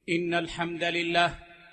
إن الحمد لله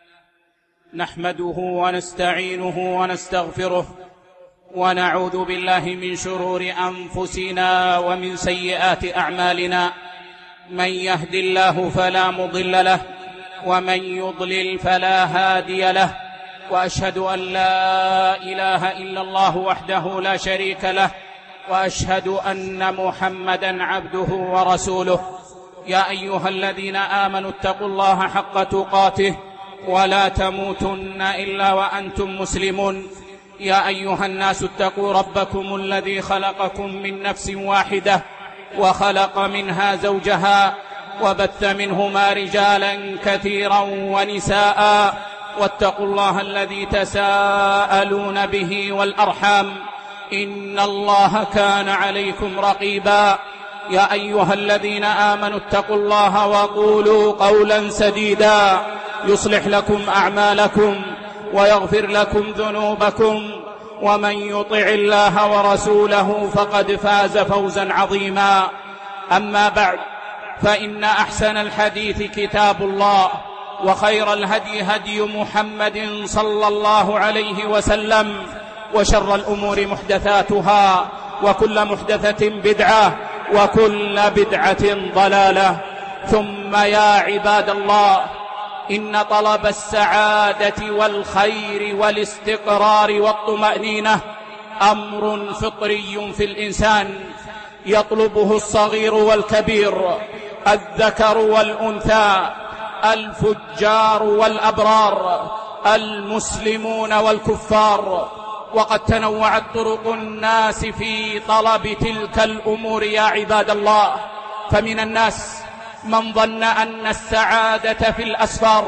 نحمده ونستعينه ونستغفره ونعوذ بالله من شرور أنفسنا ومن سيئات أعمالنا. من يهد الله فلا مضل له ومن يضلل فلا هادي له، وأشهد أن لا إله إلا الله وحده لا شريك له، وأشهد أن محمدًا عبده ورسوله. يا أيها الذين آمنوا اتقوا الله حق تقاته ولا تموتن إلا وأنتم مسلمون. يا أيها الناس اتقوا ربكم الذي خلقكم من نفس واحدة وخلق منها زوجها وبث منهما رجالا كثيرا ونساء، واتقوا الله الذي تساءلون به والأرحام، إن الله كان عليكم رقيبا. يا أيها الذين آمنوا اتقوا الله وقولوا قولا سديدا يصلح لكم أعمالكم ويغفر لكم ذنوبكم، ومن يطع الله ورسوله فقد فاز فوزا عظيما. أما بعد، فإن أحسن الحديث كتاب الله، وخير الهدي هدي محمد صلى الله عليه وسلم، وشر الأمور محدثاتها، وكل محدثة بدعة، وكل بدعة ضلالة. ثم يا عباد الله، إن طلب السعادة والخير والاستقرار والطمأنينة أمر فطري في الإنسان، يطلبه الصغير والكبير، الذكر والأنثى، الفجار والأبرار، المسلمون والكفار. وقد تنوعت طرق الناس في طلب تلك الأمور يا عباد الله، فمن الناس من ظن أن السعادة في الأسفار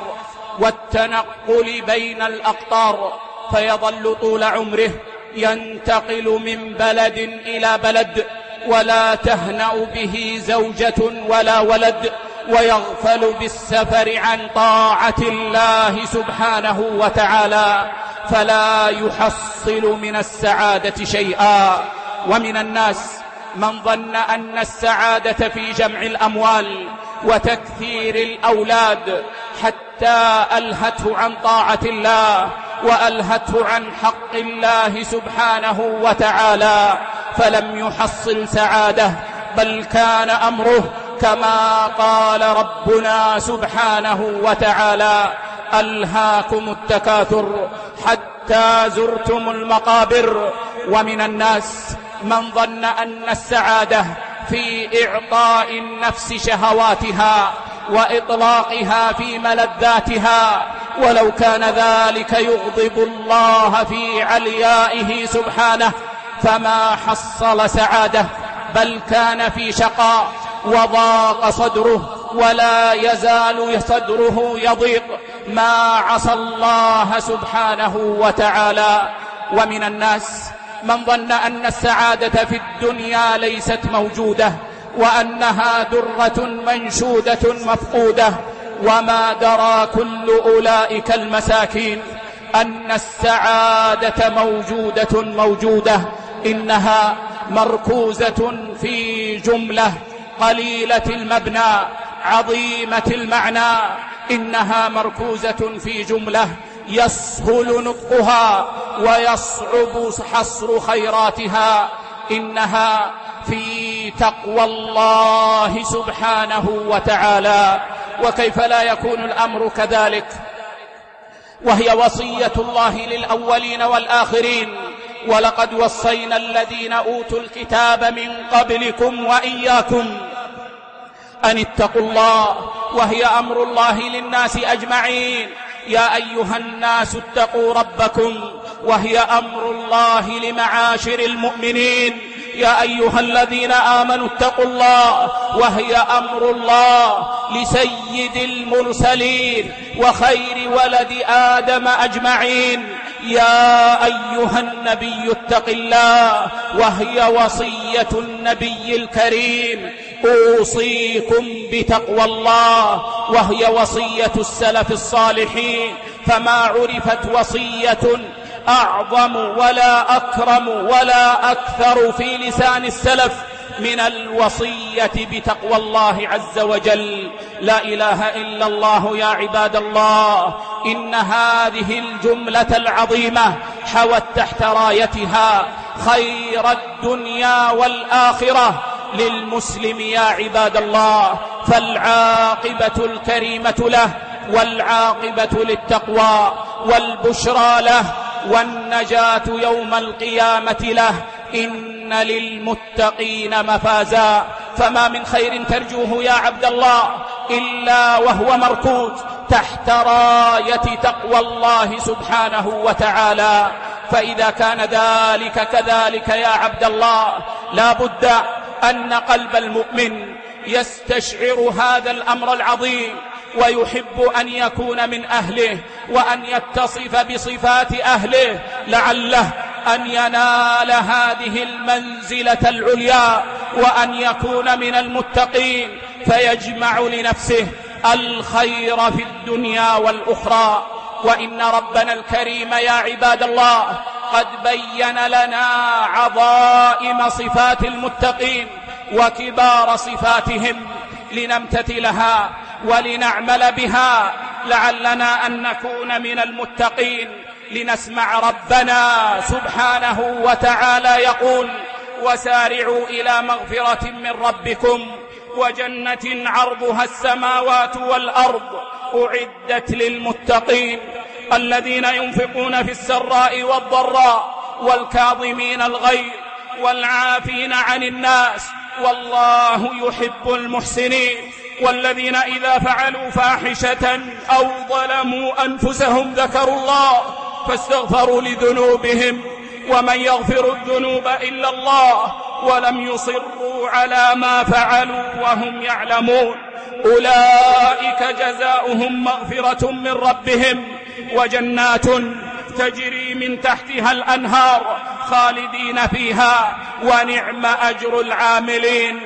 والتنقل بين الأقطار، فيظل طول عمره ينتقل من بلد إلى بلد، ولا تهنأ به زوجة ولا ولد، ويغفل بالسفر عن طاعة الله سبحانه وتعالى، فلا يحصل من السعادة شيئا. ومن الناس من ظن أن السعادة في جمع الأموال وتكثير الأولاد، حتى ألهته عن طاعة الله وألهته عن حق الله سبحانه وتعالى، فلم يحصل سعادة، بل كان أمره كما قال ربنا سبحانه وتعالى: ألهاكم التكاثر حتى زرتم المقابر. ومن الناس من ظن أن السعادة في إعطاء النفس شهواتها وإطلاقها في ملذاتها، ولو كان ذلك يغضب الله في عليائه سبحانه فما حصل سعادة، بل كان في شقاء وضاق صدره، ولا يزال صدره يضيق ما عصى الله سبحانه وتعالى. ومن الناس من ظن أن السعادة في الدنيا ليست موجودة، وأنها درة منشودة مفقودة، وما درى كل أولئك المساكين أن السعادة موجودة، إنها مركوزة في جملة قليلة المبنى عظيمة المعنى، إنها مركوزة في جملة يسهل نطقها ويصعب حصر خيراتها، إنها في تقوى الله سبحانه وتعالى. وكيف لا يكون الأمر كذلك، وهي وصية الله للأولين والآخرين: ولقد وصينا الذين أوتوا الكتاب من قبلكم وإياكم أن اتقوا الله، وهي أمر الله للناس أجمعين. يا أيها الناس اتقوا ربكم، وهي أمر الله لمعاشر المؤمنين. يا أيها الذين آمنوا اتقوا الله، وهي أمر الله لسيد المرسلين وخير ولد آدم أجمعين. يا أيها النبي اتق الله، وهي وصية النبي الكريم: أوصيكم بتقوى الله، وهي وصية السلف الصالحين. فما عرفت وصية أعظم ولا أكرم ولا أكثر في لسان السلف من الوصية بتقوى الله عز وجل. لا إله إلا الله يا عباد الله، إن هذه الجملة العظيمة حوت تحت رايتها خير الدنيا والآخرة للمسلم يا عباد الله، فالعاقبة الكريمة له والعاقبة للتقوى والبشرى له والنجاة يوم القيامة له. إن للمتقين مفازا، فما من خير ترجوه يا عبد الله إلا وهو مركوز تحت راية تقوى الله سبحانه وتعالى. فإذا كان ذلك كذلك يا عبد الله، لا بد أن قلب المؤمن يستشعر هذا الأمر العظيم ويحب أن يكون من أهله وأن يتصف بصفات أهله، لعله أن ينال هذه المنزلة العليا وأن يكون من المتقين، فيجمع لنفسه الخير في الدنيا والأخرى. وإن ربنا الكريم يا عباد الله قد بين لنا عظائم صفات المتقين وكبار صفاتهم لنمتثلها ولنعمل بها، لعلنا أن نكون من المتقين. لنسمع ربنا سبحانه وتعالى يقول: وسارعوا إلى مغفرة من ربكم وجنة عرضها السماوات والأرض أعدت للمتقين الذين ينفقون في السراء والضراء والكاظمين الغيظ والعافين عن الناس والله يحب المحسنين. والذين إذا فعلوا فاحشة أو ظلموا أنفسهم ذكروا الله فاستغفروا لذنوبهم ومن يغفر الذنوب إلا الله ولم يصروا على ما فعلوا وهم يعلمون أولئك جزاؤهم مغفرة من ربهم وجنات تجري من تحتها الأنهار خالدين فيها ونعم أجر العاملين.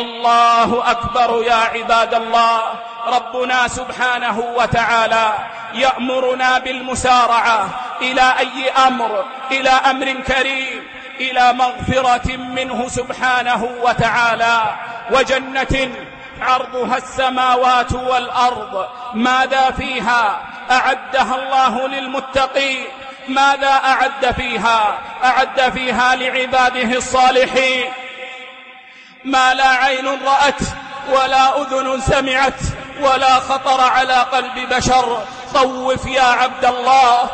الله أكبر يا عباد الله. ربنا سبحانه وتعالى يأمرنا بالمسارعة إلى أي أمر؟ إلى أمر كريم، إلى مغفرة منه سبحانه وتعالى وجنة عرضها السماوات والأرض. ماذا فيها أعدها الله للمتقين؟ ماذا أعد فيها؟ أعد فيها لعباده الصالحين ما لا عين رأت ولا أذن سمعت ولا خطر على قلب بشر. طوف يا عبد الله،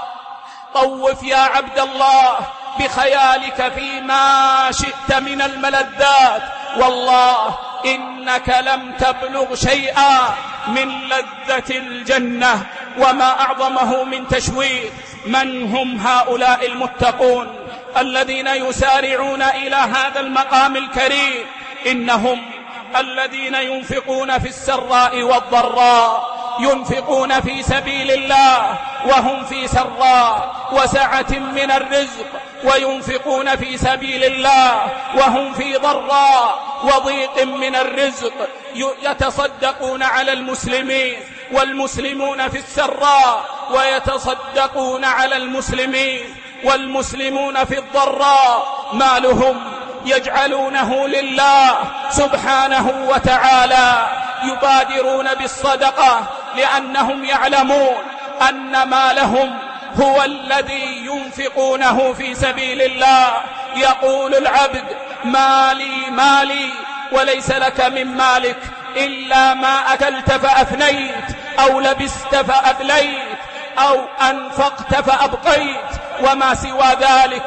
طوف يا عبد الله بخيالك فيما شئت من الملذات، والله إنك لم تبلغ شيئا من لذة الجنة وما أعظمه من تشويق. من هم هؤلاء المتقون الذين يسارعون إلى هذا المقام الكريم؟ إنهم الذين ينفقون في السراء والضراء، ينفقون في سبيل الله وهم في سراء وسعة من الرزق، وينفقون في سبيل الله وهم في ضراء وضيق من الرزق، يتصدقون على المسلمين والمسلمون في السراء، ويتصدقون على المسلمين والمسلمون في الضراء. مالهم يجعلونه لله سبحانه وتعالى، يبادرون بالصدقة لأنهم يعلمون أن مالهم هو الذي ينفقونه في سبيل الله. يقول العبد: مالي مالي، وليس لك من مالك إلا ما أكلت فأفنيت أو لبست فأبليت أو أنفقت فأبقيت، وما سوى ذلك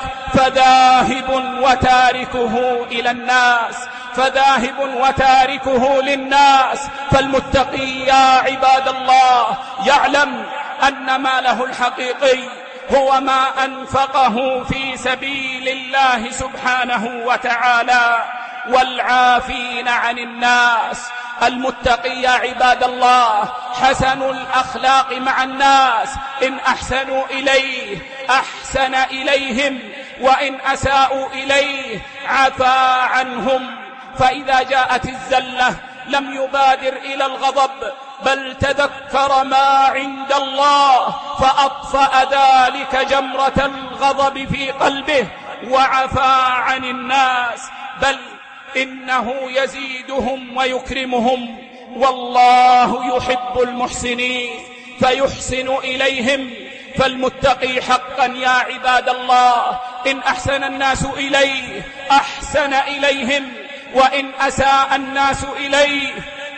فذاهب وتاركه إلى الناس، فذاهب وتاركه للناس. فالمتقي يا عباد الله يعلم أن ماله الحقيقي هو ما أنفقه في سبيل الله سبحانه وتعالى. والعافين عن الناس، المتقي يا عباد الله حسن الأخلاق مع الناس، إن أحسنوا إليه أحسن إليهم وإن أساءوا إليه عفا عنهم. فإذا جاءت الزلة لم يبادر إلى الغضب، بل تذكر ما عند الله فأطفأ ذلك جمرة الغضب في قلبه وعفا عن الناس، بل إنه يزيدهم ويكرمهم، والله يحب المحسنين فيحسن إليهم. فالمتقي حقا يا عباد الله إن أحسن الناس إليه أحسن إليهم، وإن أساء الناس إليه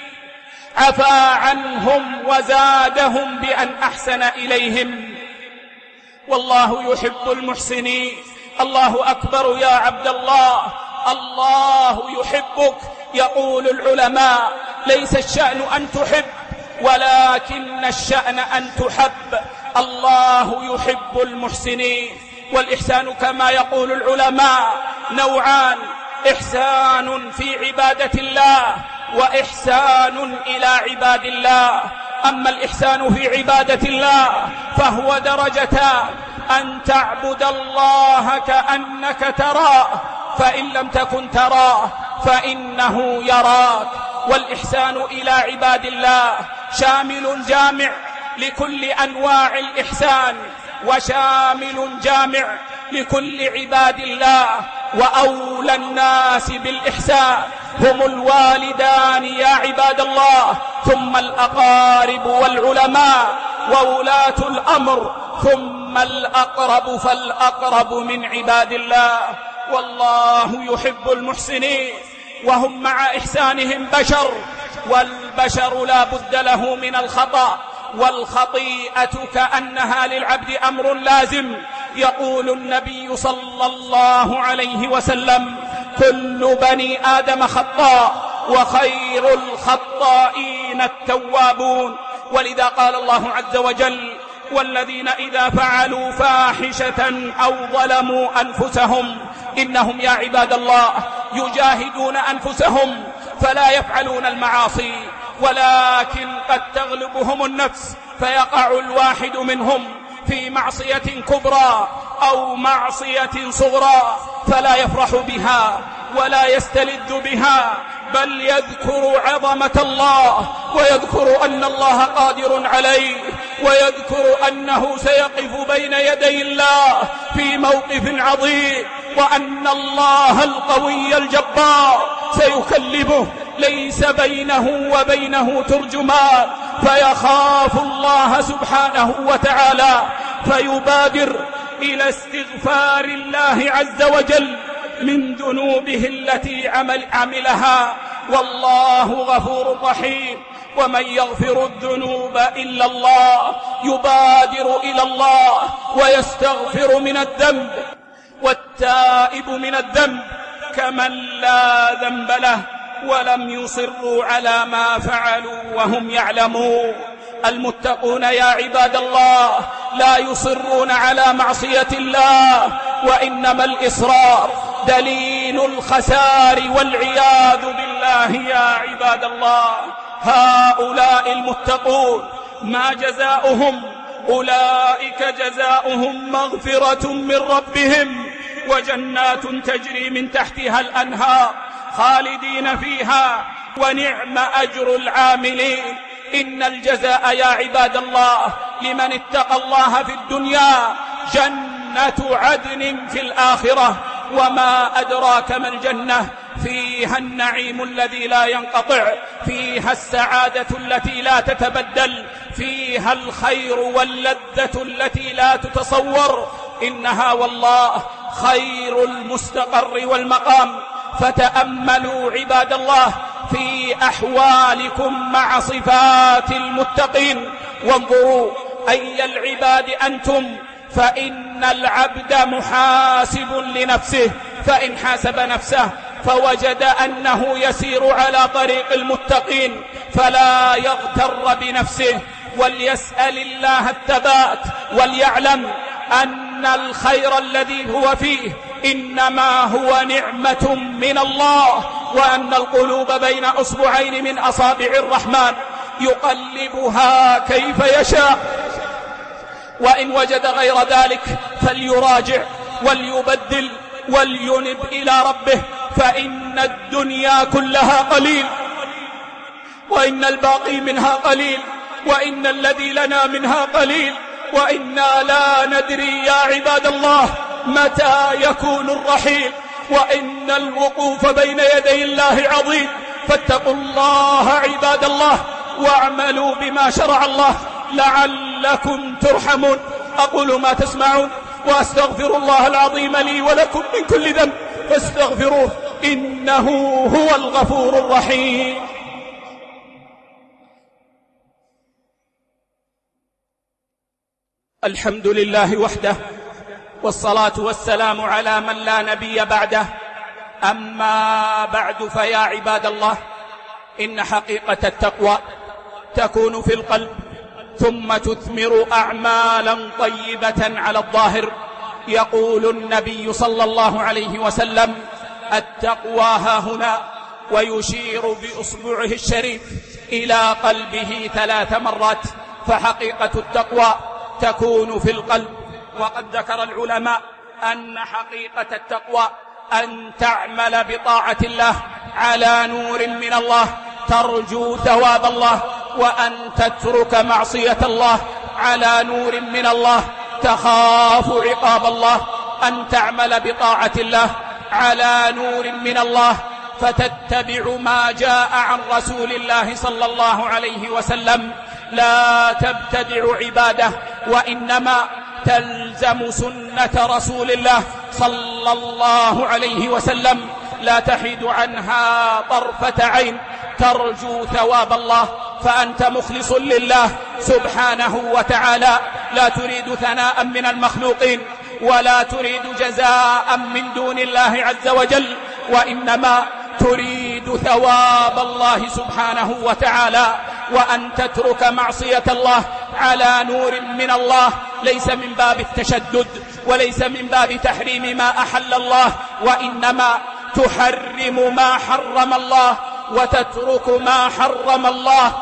عفا عنهم وزادهم بأن أحسن إليهم. والله يحب المحسنين. الله أكبر يا عبد الله، الله يحبك. يقول العلماء ليس الشأن أن تحب، ولكن الشأن أن تحب. الله يحب المحسنين. والإحسان كما يقول العلماء نوعان: إحسان في عبادة الله، وإحسان إلى عباد الله. أما الإحسان في عبادة الله فهو درجتان: أن تعبد الله كأنك تراه، فإن لم تكن تراه فإنه يراك. والإحسان إلى عباد الله شامل جامع لكل أنواع الإحسان، وشامل جامع لكل عباد الله. وأولى الناس بالإحسان هم الوالدان يا عباد الله، ثم الأقارب والعلماء وولاة الأمر، ثم الأقرب فالأقرب من عباد الله. والله يحب المحسنين، وهم مع إحسانهم بشر، والبشر لا بد له من الخطأ، والخطيئة كأنها للعبد أمر لازم. يقول النبي صلى الله عليه وسلم: كل بني آدم خطاء، وخير الخطائين التوابون. ولذا قال الله عز وجل: والذين إذا فعلوا فاحشة أو ظلموا أنفسهم، إنهم يا عباد الله يجاهدون أنفسهم فلا يفعلون المعاصي، ولكن قد تغلبهم النفس، فيقع الواحد منهم في معصية كبرى أو معصية صغرى، فلا يفرح بها ولا يستلذ بها، بل يذكر عظمة الله، ويذكر أن الله قادر عليه، ويذكر أنه سيقف بين يدي الله في موقف عظيم، وأن الله القوي الجبار سيكلمه ليس بينه وبينه ترجمان، فيخاف الله سبحانه وتعالى، فيبادر إلى استغفار الله عز وجل من ذنوبه التي عملها. والله غفور رحيم. ومن يغفر الذنوب إلا الله يبادر إلى الله ويستغفر من الذنب، والتائب من الذنب كمن لا ذنب له، ولم يصروا على ما فعلوا وهم يعلمون. المتقون يا عباد الله لا يصرون على معصية الله، وإنما الإصرار دليل الخسار والعياذ بالله يا عباد الله. هؤلاء المتقون ما جزاؤهم؟ أولئك جزاؤهم مغفرة من ربهم وجنات تجري من تحتها الأنهار خالدين فيها، ونعم أجر العاملين. إن الجزاء يا عباد الله لمن اتقى الله في الدنيا جنة عدن في الآخرة. وما أدراك ما الجنة؟ فيها النعيم الذي لا ينقطع، فيها السعادة التي لا تتبدل، فيها الخير واللذة التي لا تتصور. إنها والله خير المستقر والمقام. فتأملوا عباد الله في أحوالكم مع صفات المتقين، وانظروا أي العباد أنتم، فإن العبد محاسب لنفسه، فإن حاسب نفسه فوجد أنه يسير على طريق المتقين فلا يغتر بنفسه، وليسأل الله الثبات، وليعلم أن الخير الذي هو فيه إنما هو نعمة من الله، وأن القلوب بين أصبعين من أصابع الرحمن يقلبها كيف يشاء. وإن وجد غير ذلك فليراجع وليبدل ولينب إلى ربه، فإن الدنيا كلها قليل، وإن الباقي منها قليل، وإن الذي لنا منها قليل، وإنا لا ندري يا عباد الله متى يكون الرحيل. وإن الوقوف بين يدي الله عظيم. فاتقوا الله عباد الله واعملوا بما شرع الله لعلكم ترحمون. أقول ما تسمعون وأستغفر الله العظيم لي ولكم من كل ذنب فاستغفروه إنه هو الغفور الرحيم. الحمد لله وحده والصلاة والسلام على من لا نبي بعده. أما بعد فيا عباد الله، إن حقيقة التقوى تكون في القلب ثم تثمر أعمالا طيبة على الظاهر. يقول النبي صلى الله عليه وسلم: التقوى هاهنا، ويشير بإصبعه الشريف إلى قلبه 3 مرات. فحقيقة التقوى تكون في القلب. وقد ذكر العلماء أن حقيقة التقوى أن تعمل بطاعة الله على نور من الله ترجو ثواب الله، وأن تترك معصية الله على نور من الله تخاف عقاب الله. أن تعمل بطاعة الله على نور من الله فتتبع ما جاء عن رسول الله صلى الله عليه وسلم، لا تبتدع عباده وإنما تلزم سنة رسول الله صلى الله عليه وسلم، لا تحيد عنها طرفة عين، ترجو ثواب الله. فأنت مخلص لله سبحانه وتعالى، لا تريد ثناء من المخلوقين ولا تريد جزاء من دون الله عز وجل، وإنما تريد ثواب الله سبحانه وتعالى. وأن تترك معصية الله على نور من الله ليس من باب التشدد وليس من باب تحريم ما أحل الله، وإنما تحرم ما حرم الله وتترك ما حرم الله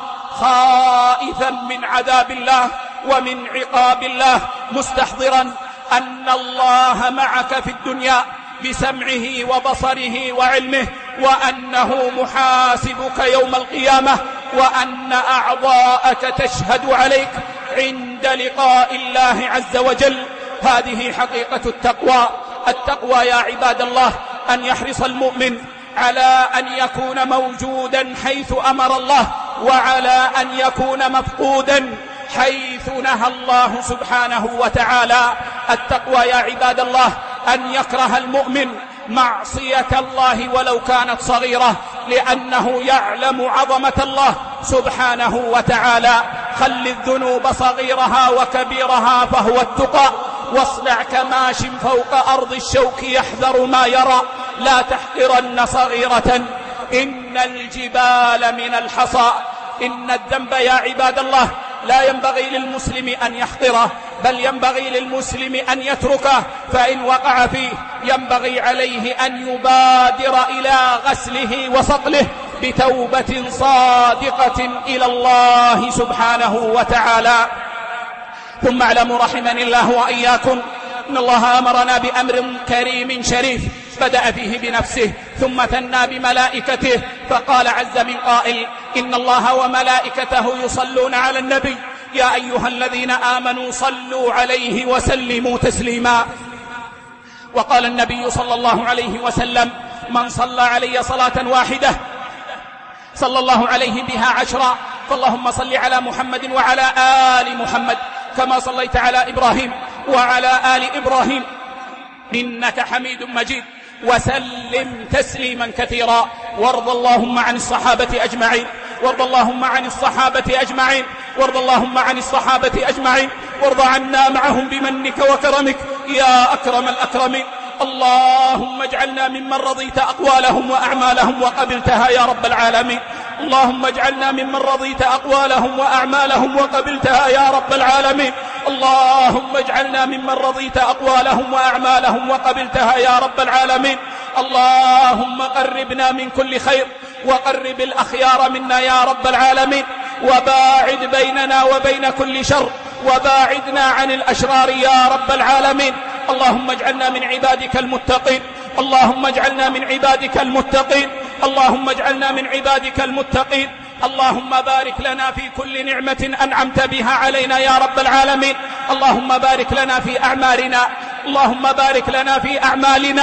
خائفا من عذاب الله ومن عقاب الله، مستحضرا أن الله معك في الدنيا بسمعه وبصره وعلمه، وأنه محاسبك يوم القيامة، وأن أعضاءك تشهد عليك عند لقاء الله عز وجل. هذه حقيقة التقوى. التقوى يا عباد الله أن يحرص المؤمن على أن يكون موجودا حيث أمر الله، وعلى أن يكون مفقودا حيث نهى الله سبحانه وتعالى. التقوى يا عباد الله أن يكره المؤمن معصية الله ولو كانت صغيرة، لأنه يعلم عظمة الله سبحانه وتعالى. خل الذنوب صغيرها وكبيرها فهو التقى، واصنع كماش فوق أرض الشوك يحذر ما يرى، لا تحقرن صغيرة إن الجبال من الحصى. إن الذنب يا عباد الله لا ينبغي للمسلم أن يحقره، بل ينبغي للمسلم أن يتركه، فإن وقع فيه ينبغي عليه أن يبادر إلى غسله وصقله بتوبة صادقة إلى الله سبحانه وتعالى. ثم اعلموا رحمني الله وإياكم إن الله أمرنا بأمر كريم شريف بدأ فيه بنفسه ثم ثنى بملائكته، فقال عز من قائل: إن الله وملائكته يصلون على النبي يا أيها الذين آمنوا صلوا عليه وسلموا تسليما. وقال النبي صلى الله عليه وسلم: من صلى علي صلاة واحدة صلى الله عليه بها 10. فاللهم صل على محمد وعلى آل محمد كما صليت على إبراهيم وعلى آل إبراهيم إنك حميد مجيد، وسلم تسليما كثيرا. وارض اللهم عن الصحابة أجمعين، وارض اللهم عن الصحابة أجمعين، وارض اللهم عن الصحابة أجمعين، وارض عنا معهم بمنك وكرمك يا أكرم الأكرمين. اللهم اجعلنا ممن رضيت أقوالهم وأعمالهم وقبلتها يا رب العالمين. اللهم اجعلنا ممن رضيت أقوالهم وأعمالهم وقبلتها يا رب العالمين. اللهم اجعلنا ممن رضيت أقوالهم وأعمالهم وقبلتها يا رب العالمين. اللهم قربنا من كل خير وقرب الأخيار منا يا رب العالمين، وباعد بيننا وبين كل شر، وباعدنا عن الأشرار يا رب العالمين. اللهم اجعلنا من عبادك المتقين، اللهم اجعلنا من عبادك المتقين، اللهم اجعلنا من عبادك المتقين. اللهم بارك لنا في كل نعمة أنعمت بها علينا يا رب العالمين. اللهم بارك لنا في أعمالنا، اللهم بارك لنا في أعمالنا،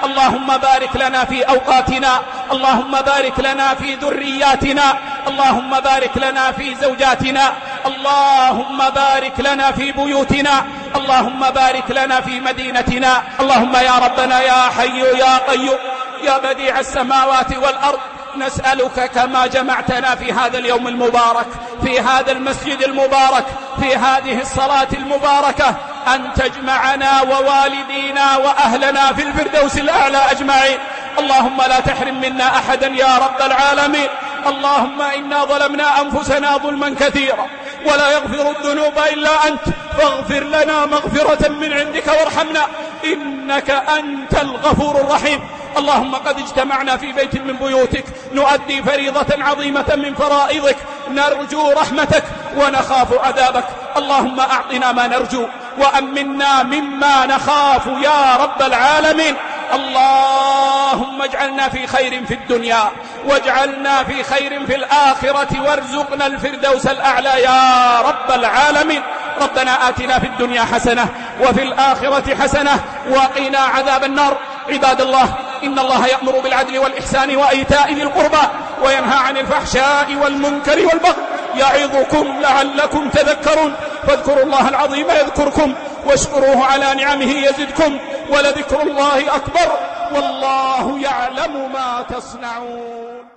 اللهم بارك لنا في أوقاتنا، اللهم بارك لنا في ذرياتنا، اللهم بارك لنا في زوجاتنا، اللهم بارك لنا في بيوتنا، اللهم بارك لنا في مدينتنا. اللهم يا ربنا يا حي يا قيوم يا بديع السماوات والأرض، نسألك كما جمعتنا في هذا اليوم المبارك، في هذا المسجد المبارك، في هذه الصلاة المباركة، أن تجمعنا ووالدينا وأهلنا في الفردوس الأعلى أجمعين. اللهم لا تحرم منا أحدا يا رب العالمين. اللهم إنا ظلمنا أنفسنا ظلما كثيرا ولا يغفر الذنوب إلا أنت، فاغفر لنا مغفرة من عندك وارحمنا إنك أنت الغفور الرحيم. اللهم قد اجتمعنا في بيت من بيوتك نؤدي فريضة عظيمة من فرائضك، نرجو رحمتك ونخاف عذابك. اللهم أعطنا ما نرجو وأمنا مما نخاف يا رب العالمين. اللهم اجعلنا في خير في الدنيا واجعلنا في خير في الآخرة وارزقنا الفردوس الأعلى يا رب العالمين. ربنا آتنا في الدنيا حسنة وفي الآخرة حسنة وقنا عذاب النار. عباد الله، إن الله يأمر بالعدل والإحسان وإيتاء ذي القربى وينهى عن الفحشاء والمنكر والبغي يعظكم لعلكم تذكرون. فاذكروا الله العظيم يذكركم واشكروه على نعمه يزدكم ولذكر الله أكبر والله يعلم ما تصنعون.